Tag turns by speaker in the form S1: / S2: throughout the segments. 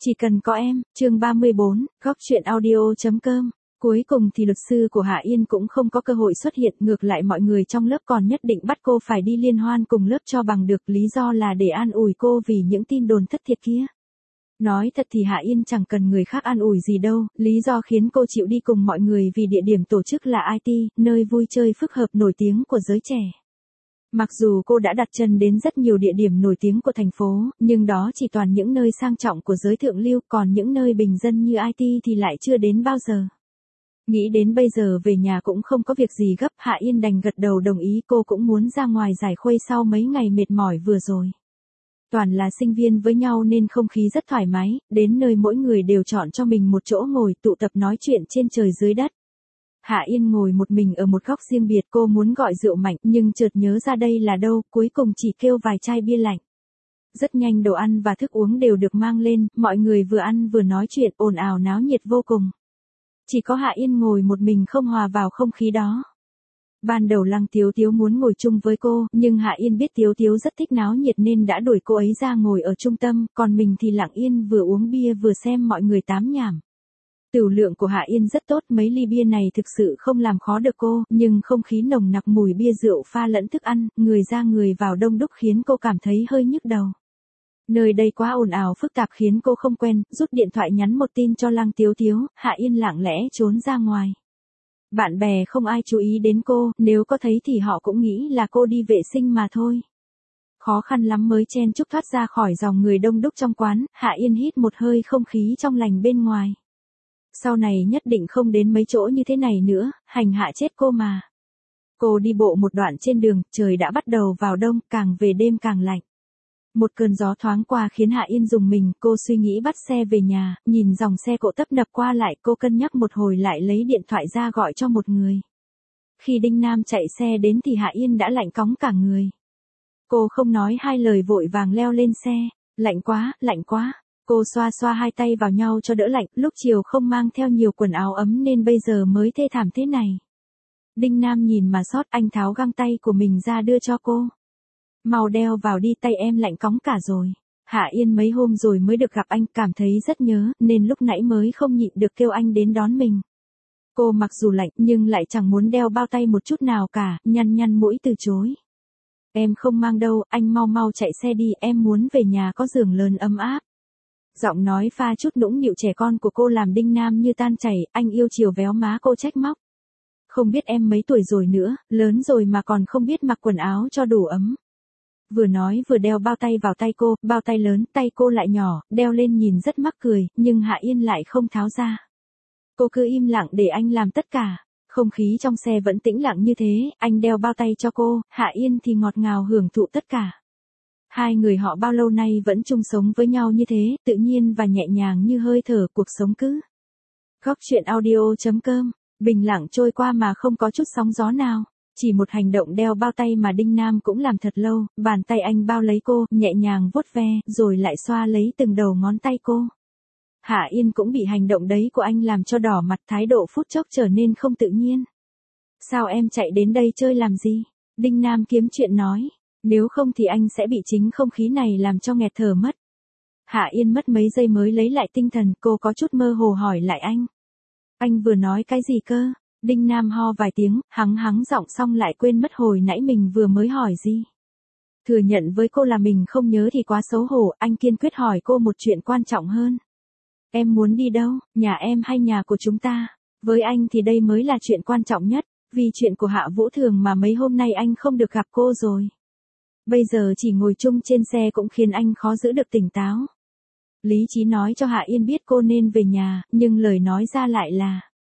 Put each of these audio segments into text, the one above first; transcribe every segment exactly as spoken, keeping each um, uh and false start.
S1: Chỉ cần có em, chương ba mươi bốn, góc truyện audio.com. Cuối cùng thì luật sư của Hạ Yên cũng không có cơ hội xuất hiện, ngược lại mọi người trong lớp còn nhất định bắt cô phải đi liên hoan cùng lớp cho bằng được, lý do là để an ủi cô vì những tin đồn thất thiệt kia. Nói thật thì Hạ Yên chẳng cần người khác an ủi gì đâu, lý do khiến cô chịu đi cùng mọi người vì địa điểm tổ chức là i tê, nơi vui chơi phức hợp nổi tiếng của giới trẻ. Mặc dù cô đã đặt chân đến rất nhiều địa điểm nổi tiếng của thành phố, nhưng đó chỉ toàn những nơi sang trọng của giới thượng lưu, còn những nơi bình dân như i tê thì lại chưa đến bao giờ. Nghĩ đến bây giờ về nhà cũng không có việc gì gấp, Hạ Yên đành gật đầu đồng ý, cô cũng muốn ra ngoài giải khuây sau mấy ngày mệt mỏi vừa rồi. Toàn là sinh viên với nhau nên không khí rất thoải mái, đến nơi mỗi người đều chọn cho mình một chỗ ngồi tụ tập nói chuyện trên trời dưới đất. Hạ Yên ngồi một mình ở một góc riêng biệt, cô muốn gọi rượu mạnh nhưng chợt nhớ ra đây là đâu, cuối cùng chỉ kêu vài chai bia lạnh. Rất nhanh đồ ăn và thức uống đều được mang lên, mọi người vừa ăn vừa nói chuyện ồn ào náo nhiệt vô cùng. Chỉ có Hạ Yên ngồi một mình không hòa vào không khí đó. Ban đầu Lăng Tiếu Tiếu muốn ngồi chung với cô, nhưng Hạ Yên biết Tiếu Tiếu rất thích náo nhiệt nên đã đuổi cô ấy ra ngồi ở trung tâm, còn mình thì lặng yên vừa uống bia vừa xem mọi người tám nhảm. Tửu lượng của Hạ Yên rất tốt, mấy ly bia này thực sự không làm khó được cô, nhưng không khí nồng nặc mùi bia rượu pha lẫn thức ăn, người ra người vào đông đúc khiến cô cảm thấy hơi nhức đầu. Nơi đây quá ồn ào phức tạp khiến cô không quen, rút điện thoại nhắn một tin cho Lăng Tiếu Tiếu, Hạ Yên lặng lẽ trốn ra ngoài. Bạn bè không ai chú ý đến cô, nếu có thấy thì họ cũng nghĩ là cô đi vệ sinh mà thôi. Khó khăn lắm mới chen chúc thoát ra khỏi dòng người đông đúc trong quán, Hạ Yên hít một hơi không khí trong lành bên ngoài. Sau này nhất định không đến mấy chỗ như thế này nữa, hành hạ chết cô mà. Cô đi bộ một đoạn trên đường, trời đã bắt đầu vào đông, càng về đêm càng lạnh. Một cơn gió thoáng qua khiến Hạ Yên rùng mình, cô suy nghĩ bắt xe về nhà, nhìn dòng xe cộ tấp nập qua lại, cô cân nhắc một hồi lại lấy điện thoại ra gọi cho một người. Khi Đinh Nam chạy xe đến thì Hạ Yên đã lạnh cóng cả người. Cô không nói hai lời vội vàng leo lên xe, lạnh quá, lạnh quá. Cô xoa xoa hai tay vào nhau cho đỡ lạnh, lúc chiều không mang theo nhiều quần áo ấm nên bây giờ mới thê thảm thế này. Đinh Nam nhìn mà xót, anh tháo găng tay của mình ra đưa cho cô. Mau đeo vào đi, tay em lạnh cóng cả rồi. Hạ Yên mấy hôm rồi mới được gặp anh, cảm thấy rất nhớ, nên lúc nãy mới không nhịn được kêu anh đến đón mình. Cô mặc dù lạnh nhưng lại chẳng muốn đeo bao tay một chút nào cả, nhăn nhăn mũi từ chối. Em không mang đâu, anh mau mau chạy xe đi, em muốn về nhà có giường lớn ấm áp. Giọng nói pha chút nũng nịu trẻ con của cô làm Đinh Nam như tan chảy, anh yêu chiều véo má cô trách móc. Không biết em mấy tuổi rồi nữa, lớn rồi mà còn không biết mặc quần áo cho đủ ấm. Vừa nói vừa đeo bao tay vào tay cô, bao tay lớn, tay cô lại nhỏ, đeo lên nhìn rất mắc cười, nhưng Hạ Yên lại không tháo ra. Cô cứ im lặng để anh làm tất cả. Không khí trong xe vẫn tĩnh lặng như thế, anh đeo bao tay cho cô, Hạ Yên thì ngọt ngào hưởng thụ tất cả. Hai người họ bao lâu nay vẫn chung sống với nhau như thế, tự nhiên và nhẹ nhàng như hơi thở cuộc sống cứ. Góc truyện audio.com, bình lặng trôi qua mà không có chút sóng gió nào. Chỉ một hành động đeo bao tay mà Đinh Nam cũng làm thật lâu, bàn tay anh bao lấy cô, nhẹ nhàng vuốt ve, rồi lại xoa lấy từng đầu ngón tay cô. Hạ Yên cũng bị hành động đấy của anh làm cho đỏ mặt, thái độ phút chốc trở nên không tự nhiên. Sao em chạy đến đây chơi làm gì? Đinh Nam kiếm chuyện nói. Nếu không thì anh sẽ bị chính không khí này làm cho nghẹt thở mất. Hạ Yên mất mấy giây mới lấy lại tinh thần, cô có chút mơ hồ hỏi lại anh. Anh vừa nói cái gì cơ? Đinh Nam ho vài tiếng, hắng hắng giọng xong lại quên mất hồi nãy mình vừa mới hỏi gì. Thừa nhận với cô là mình không nhớ thì quá xấu hổ, anh kiên quyết hỏi cô một chuyện quan trọng hơn. Em muốn đi đâu, nhà em hay nhà của chúng ta? Với anh thì đây mới là chuyện quan trọng nhất, vì chuyện của Hạ Vũ Thường mà mấy hôm nay anh không được gặp cô rồi. Bây giờ chỉ ngồi chung trên xe cũng khiến anh khó giữ được tỉnh táo. Lý trí nói cho Hạ Yên biết cô nên về nhà, nhưng lời nói ra lại là: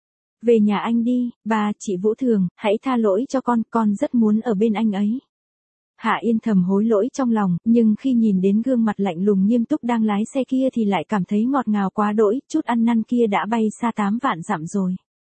S1: về nhà anh đi, bà, chị Vũ Thường, hãy tha lỗi cho con, con rất muốn ở bên anh ấy. Hạ Yên thầm hối lỗi trong lòng, nhưng khi nhìn đến gương mặt lạnh lùng nghiêm túc đang lái xe kia thì lại cảm thấy ngọt ngào quá đỗi, chút ăn năn kia đã bay xa tám vạn dặm rồi.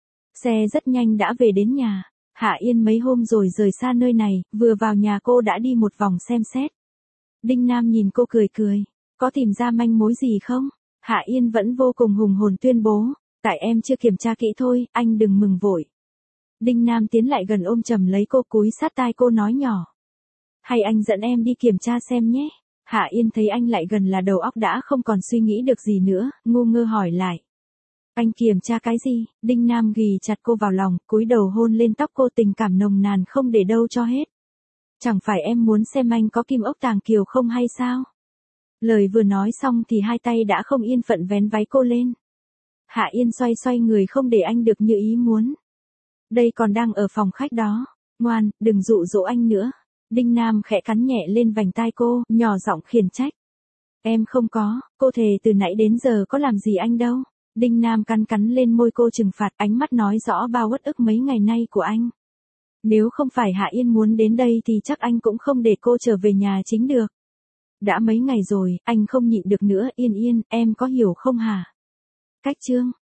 S1: Xe rất nhanh đã về đến nhà. Hạ Yên mấy hôm rồi rời xa nơi này, vừa vào nhà cô đã đi một vòng xem xét. Đinh Nam nhìn cô cười cười. Có tìm ra manh mối gì không? Hạ Yên vẫn vô cùng hùng hồn tuyên bố. Tại em chưa kiểm tra kỹ thôi, anh đừng mừng vội. Đinh Nam tiến lại gần ôm chầm lấy cô, cúi sát tai cô nói nhỏ. Hay anh dẫn em đi kiểm tra xem nhé. Hạ Yên thấy anh lại gần là đầu óc đã không còn suy nghĩ được gì nữa, ngu ngơ hỏi lại. Anh kiểm tra cái gì? Đinh Nam ghì chặt cô vào lòng, cúi đầu hôn lên tóc cô, tình cảm nồng nàn không để đâu cho hết. Chẳng phải em muốn xem anh có kim ốc tàng kiều không hay sao? Lời vừa nói xong thì hai tay đã không yên phận vén váy cô lên. Hạ Yên xoay xoay người không để anh được như ý muốn. Đây còn đang ở phòng khách đó. Ngoan, đừng dụ dỗ anh nữa. Đinh Nam khẽ cắn nhẹ lên vành tai cô, nhỏ giọng khiển trách. Em không có, cô thề từ nãy đến giờ có làm gì anh đâu. Đinh Nam cắn cắn lên môi cô trừng phạt, ánh mắt nói rõ bao uất ức mấy ngày nay của anh. Nếu không phải Hạ Yên muốn đến đây thì chắc anh cũng không để cô trở về nhà chính được. Đã mấy ngày rồi, anh không nhịn được nữa. Yên Yên, em có hiểu không hả? Cách chương